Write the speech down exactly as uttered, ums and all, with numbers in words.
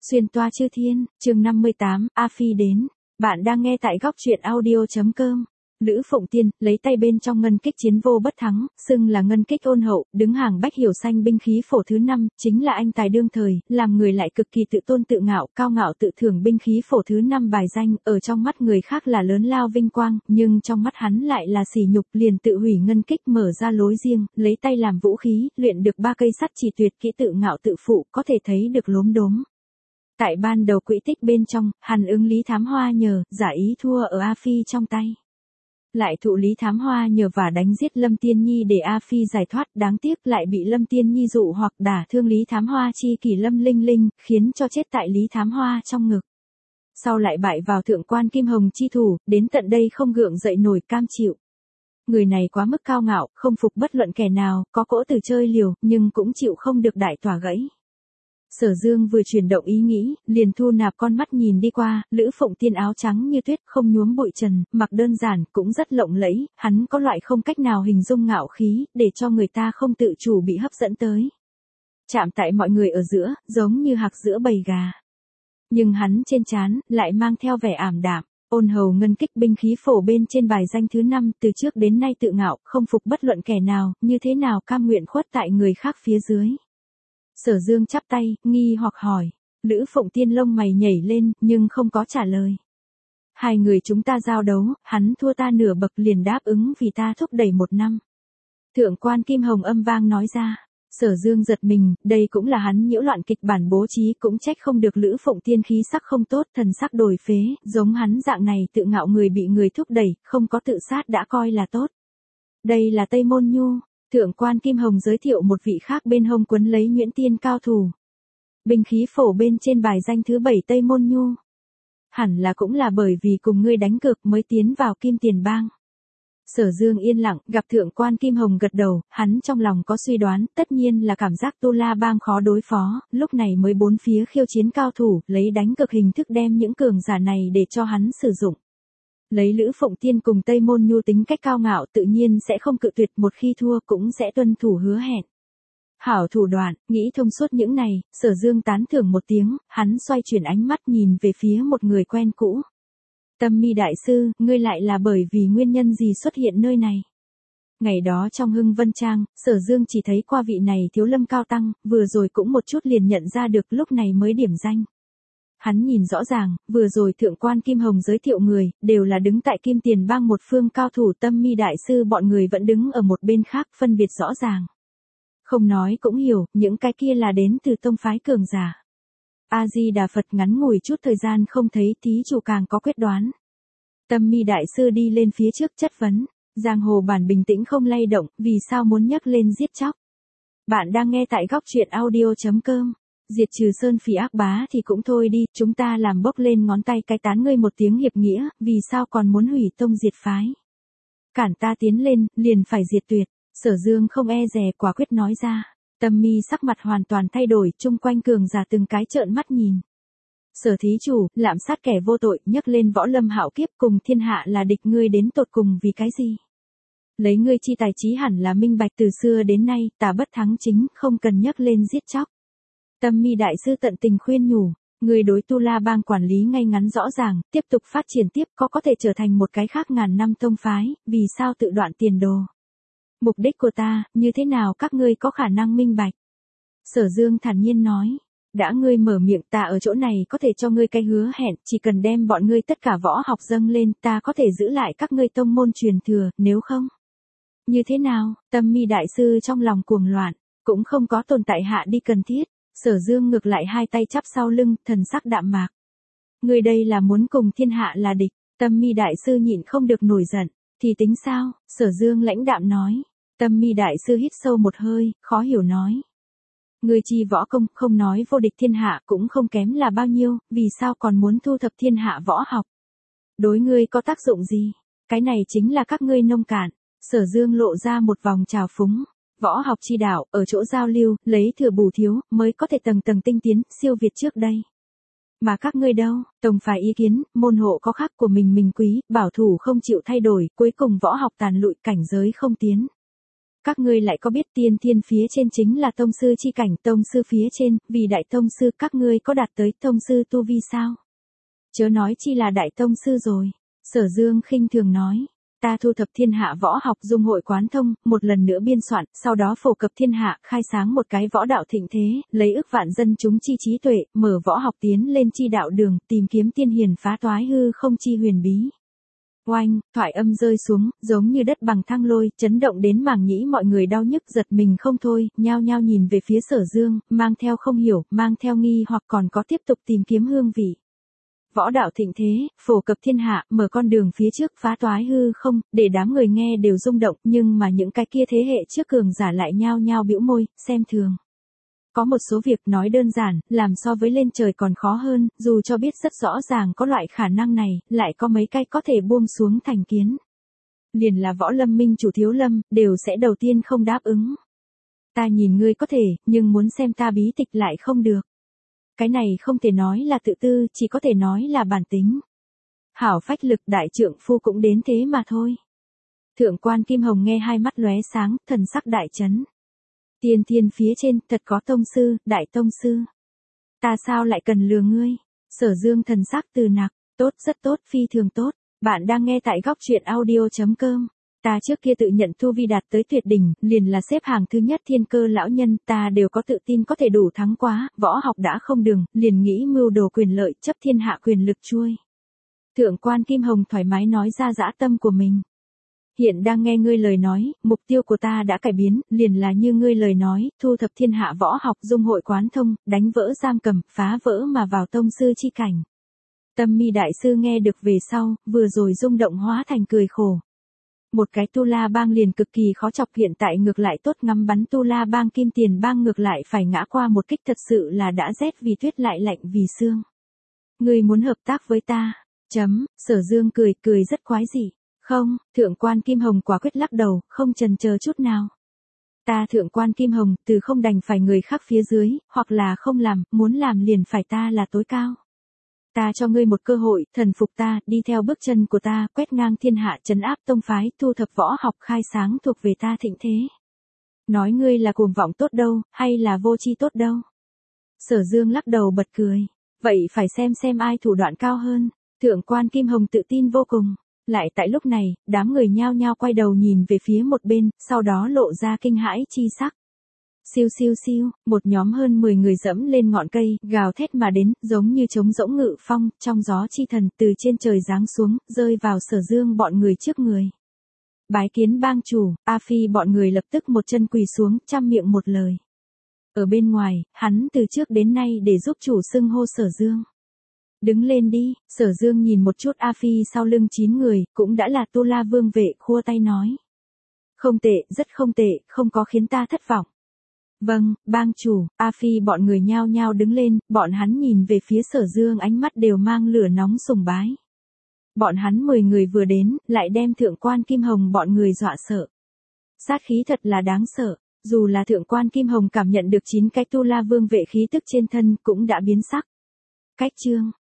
Xuyên toa chư thiên, chương năm mươi tám, A Phi đến. Bạn đang nghe tại góc truyện audio.com. Lữ Phụng Tiên, lấy tay bên trong ngân kích chiến vô bất thắng, xưng là ngân kích ôn hậu, đứng hàng bách hiểu xanh binh khí phổ thứ năm, chính là anh tài đương thời, làm người lại cực kỳ tự tôn tự ngạo, cao ngạo tự thưởng binh khí phổ thứ năm bài danh, ở trong mắt người khác là lớn lao vinh quang, nhưng trong mắt hắn lại là sỉ nhục, liền tự hủy ngân kích mở ra lối riêng, lấy tay làm vũ khí, luyện được ba cây sắt chỉ tuyệt kỹ tự ngạo tự phụ, có thể thấy được lốm đốm. Tại ban đầu quỹ tích bên trong, hắn ứng Lý Thám Hoa nhờ, giả ý thua ở A Phi trong tay. Lại thụ Lý Thám Hoa nhờ và đánh giết Lâm Tiên Nhi để A Phi giải thoát, đáng tiếc lại bị Lâm Tiên Nhi dụ hoặc đả thương Lý Thám Hoa chi kỷ Lâm Linh Linh, khiến cho chết tại Lý Thám Hoa trong ngực. Sau lại bại vào thượng quan Kim Hồng chi thủ, đến tận đây không gượng dậy nổi cam chịu. Người này quá mức cao ngạo, không phục bất luận kẻ nào, có cỗ từ chơi liều, nhưng cũng chịu không được đại tỏa gãy. Sở Dương vừa chuyển động ý nghĩ, liền thu nạp con mắt nhìn đi qua, Lữ Phụng Tiên áo trắng như tuyết, không nhuốm bụi trần, mặc đơn giản, cũng rất lộng lẫy, hắn có loại không cách nào hình dung ngạo khí, để cho người ta không tự chủ bị hấp dẫn tới. Chạm tại mọi người ở giữa, giống như hạc giữa bầy gà. Nhưng hắn trên trán, lại mang theo vẻ ảm đạm, ôn hầu ngân kích binh khí phổ bên trên bài danh thứ năm, từ trước đến nay tự ngạo, không phục bất luận kẻ nào, như thế nào cam nguyện khuất tại người khác phía dưới. Sở Dương chắp tay, nghi hoặc hỏi. Lữ Phụng Tiên lông mày nhảy lên, nhưng không có trả lời. Hai người chúng ta giao đấu, hắn thua ta nửa bậc liền đáp ứng vì ta thúc đẩy một năm. Thượng quan Kim Hồng âm vang nói ra. Sở Dương giật mình, đây cũng là hắn nhiễu loạn kịch bản bố trí, cũng trách không được Lữ Phụng Tiên khí sắc không tốt, thần sắc đổi phế, giống hắn dạng này tự ngạo người bị người thúc đẩy, không có tự sát đã coi là tốt. Đây là Tây Môn Nhu. Thượng quan Kim Hồng giới thiệu một vị khác bên hông quấn lấy nhuyễn tiên cao thủ. Binh khí phổ bên trên bài danh thứ bảy Tây Môn Nhu. Hẳn là cũng là bởi vì cùng ngươi đánh cược mới tiến vào Kim Tiền Bang. Sở Dương yên lặng, gặp thượng quan Kim Hồng gật đầu, hắn trong lòng có suy đoán, tất nhiên là cảm giác Tu La Bang khó đối phó, lúc này mới bốn phía khiêu chiến cao thủ, lấy đánh cực hình thức đem những cường giả này để cho hắn sử dụng. Lấy Lữ Phụng Tiên cùng Tây Môn Nhu tính cách cao ngạo tự nhiên sẽ không cự tuyệt, một khi thua cũng sẽ tuân thủ hứa hẹn. Hảo thủ đoạn, nghĩ thông suốt những này, Sở Dương tán thưởng một tiếng, hắn xoay chuyển ánh mắt nhìn về phía một người quen cũ. Tâm Mi đại sư, ngươi lại là bởi vì nguyên nhân gì xuất hiện nơi này? Ngày đó trong Hưng Vân Trang, Sở Dương chỉ thấy qua vị này Thiếu Lâm cao tăng, vừa rồi cũng một chút liền nhận ra được, lúc này mới điểm danh. Hắn nhìn rõ ràng, vừa rồi thượng quan Kim Hồng giới thiệu người, đều là đứng tại Kim Tiền Bang một phương cao thủ, Tâm Mi đại sư bọn người vẫn đứng ở một bên khác, phân biệt rõ ràng. Không nói cũng hiểu, những cái kia là đến từ tông phái cường giả. A Di Đà Phật, ngắn ngủi chút thời gian không thấy, thí chủ càng có quyết đoán. Tâm Mi đại sư đi lên phía trước chất vấn, giang hồ bản bình tĩnh không lay động, vì sao muốn nhắc lên giết chóc? Bạn đang nghe tại góc truyện audio.com. Diệt trừ sơn phỉ ác bá thì cũng thôi đi, chúng ta làm bốc lên ngón tay cái tán ngươi một tiếng hiệp nghĩa, vì sao còn muốn hủy tông diệt phái? Cản ta tiến lên, liền phải diệt tuyệt. Sở Dương không e dè quả quyết nói ra. Tâm Mi sắc mặt hoàn toàn thay đổi, chung quanh cường giả từng cái trợn mắt nhìn. Sở thí chủ, lạm sát kẻ vô tội, nhấc lên võ lâm hạo kiếp, cùng thiên hạ là địch, ngươi đến tột cùng vì cái gì? Lấy ngươi chi tài trí hẳn là minh bạch, từ xưa đến nay, tà bất thắng chính, không cần nhấc lên giết chóc. Tâm Mi đại sư tận tình khuyên nhủ, người đối Tu La Bang quản lý ngay ngắn rõ ràng, tiếp tục phát triển tiếp, có có thể trở thành một cái khác ngàn năm tông phái, vì sao tự đoạn tiền đồ? Mục đích của ta, như thế nào các ngươi có khả năng minh bạch? Sở Dương thản nhiên nói, đã ngươi mở miệng, ta ở chỗ này có thể cho ngươi cái hứa hẹn, chỉ cần đem bọn ngươi tất cả võ học dâng lên, ta có thể giữ lại các ngươi tông môn truyền thừa, nếu không. Như thế nào? Tâm Mi đại sư trong lòng cuồng loạn, cũng không có tồn tại hạ đi cần thiết. Sở Dương ngược lại hai tay chắp sau lưng, thần sắc đạm mạc. Ngươi đây là muốn cùng thiên hạ là địch? Tâm Mi đại sư nhịn không được nổi giận, thì tính sao? Sở Dương lãnh đạm nói. Tâm Mi đại sư hít sâu một hơi, khó hiểu nói. Ngươi chi võ công, không nói vô địch thiên hạ, cũng không kém là bao nhiêu, vì sao còn muốn thu thập thiên hạ võ học? Đối ngươi có tác dụng gì? Cái này chính là các ngươi nông cạn. Sở Dương lộ ra một vòng trào phúng. Võ học chi đạo, ở chỗ giao lưu, lấy thừa bù thiếu, mới có thể tầng tầng tinh tiến, siêu việt trước đây. Mà các ngươi đâu, tông phái ý kiến, môn hộ có khác của mình mình quý, bảo thủ không chịu thay đổi, cuối cùng võ học tàn lụi, cảnh giới không tiến. Các ngươi lại có biết tiên thiên phía trên chính là tông sư chi cảnh, tông sư phía trên, vì đại tông sư các ngươi có đạt tới tông sư tu vi sao? Chớ nói chi là đại tông sư rồi. Sở Dương khinh thường nói. Ta thu thập thiên hạ võ học dung hội quán thông, một lần nữa biên soạn, sau đó phổ cập thiên hạ, khai sáng một cái võ đạo thịnh thế, lấy ức vạn dân chúng chi trí tuệ, mở võ học tiến lên chi đạo đường, tìm kiếm tiên hiền phá toái hư không chi huyền bí. Oanh, thoại âm rơi xuống, giống như đất bằng thăng lôi, chấn động đến màng nhĩ mọi người đau nhức giật mình không thôi, nhao nhao nhìn về phía Sở Dương, mang theo không hiểu, mang theo nghi hoặc còn có tiếp tục tìm kiếm hương vị. Võ đạo thịnh thế, phổ cập thiên hạ, mở con đường phía trước phá toái hư không, để đám người nghe đều rung động, nhưng mà những cái kia thế hệ trước cường giả lại nhao nhao bĩu môi, xem thường. Có một số việc nói đơn giản, làm so với lên trời còn khó hơn, dù cho biết rất rõ ràng có loại khả năng này, lại có mấy cái có thể buông xuống thành kiến. Liền là Võ Lâm Minh chủ Thiếu Lâm, đều sẽ đầu tiên không đáp ứng. Ta nhìn ngươi có thể, nhưng muốn xem ta bí tịch lại không được. Cái này không thể nói là tự tư, chỉ có thể nói là bản tính. Hảo phách lực đại trượng phu cũng đến thế mà thôi. Thượng quan Kim Hồng nghe hai mắt lóe sáng, thần sắc đại chấn. Tiên thiên phía trên, thật có tông sư, đại tông sư. Ta sao lại cần lừa ngươi? Sở Dương thần sắc từ nặc, tốt rất tốt, phi thường tốt. Bạn đang nghe tại góc truyện audio chấm com. Ta trước kia tự nhận tu vi đạt tới tuyệt đỉnh, liền là xếp hàng thứ nhất thiên cơ lão nhân, ta đều có tự tin có thể đủ thắng quá, võ học đã không đường, liền nghĩ mưu đồ quyền lợi, chấp thiên hạ quyền lực chuôi. Thượng quan Kim Hồng thoải mái nói ra dã tâm của mình. Hiện đang nghe ngươi lời nói, mục tiêu của ta đã cải biến, liền là như ngươi lời nói, thu thập thiên hạ võ học dung hội quán thông, đánh vỡ giam cầm, phá vỡ mà vào tông sư chi cảnh. Tâm Mi đại sư nghe được về sau, vừa rồi rung động hóa thành cười khổ. Một cái Tu La Bang liền cực kỳ khó chọc, hiện tại ngược lại tốt ngắm bắn Tu La Bang Kim Tiền Bang ngược lại phải ngã qua một kích, thật sự là đã rét vì tuyết lại lạnh vì xương. Ngươi muốn hợp tác với ta? Chấm, Sở Dương cười, cười rất quái dị. Không, Thượng quan Kim Hồng quả quyết lắc đầu, không chần chờ chút nào. Ta Thượng quan Kim Hồng, từ không đành phải người khác phía dưới, hoặc là không làm, muốn làm liền phải ta là tối cao. Ta cho ngươi một cơ hội, thần phục ta, đi theo bước chân của ta, quét ngang thiên hạ, trấn áp tông phái, thu thập võ học khai sáng thuộc về ta thịnh thế. Nói ngươi là cuồng vọng tốt đâu, hay là vô tri tốt đâu. Sở Dương lắc đầu bật cười. Vậy phải xem xem ai thủ đoạn cao hơn. Thượng quan Kim Hồng tự tin vô cùng. Lại tại lúc này, đám người nhao nhao quay đầu nhìn về phía một bên, sau đó lộ ra kinh hãi chi sắc. Siêu siêu siêu, một nhóm hơn mười người dẫm lên ngọn cây, gào thét mà đến, giống như trống rỗng ngự phong, trong gió chi thần, từ trên trời giáng xuống, rơi vào Sở Dương bọn người trước người. Bái kiến bang chủ, A Phi bọn người lập tức một chân quỳ xuống, trăm miệng một lời. Ở bên ngoài, hắn từ trước đến nay để giúp chủ xưng hô Sở Dương. Đứng lên đi, Sở Dương nhìn một chút A Phi sau lưng chín người, cũng đã là Tu La Vương vệ, khua tay nói. Không tệ, rất không tệ, không có khiến ta thất vọng. Vâng, bang chủ, A Phi bọn người nhao nhao đứng lên, bọn hắn nhìn về phía Sở Dương ánh mắt đều mang lửa nóng sùng bái. Bọn hắn mười người vừa đến, lại đem Thượng quan Kim Hồng bọn người dọa sợ. Sát khí thật là đáng sợ, dù là Thượng quan Kim Hồng cảm nhận được chín cái Tu La Vương vệ khí tức trên thân cũng đã biến sắc. Cách chương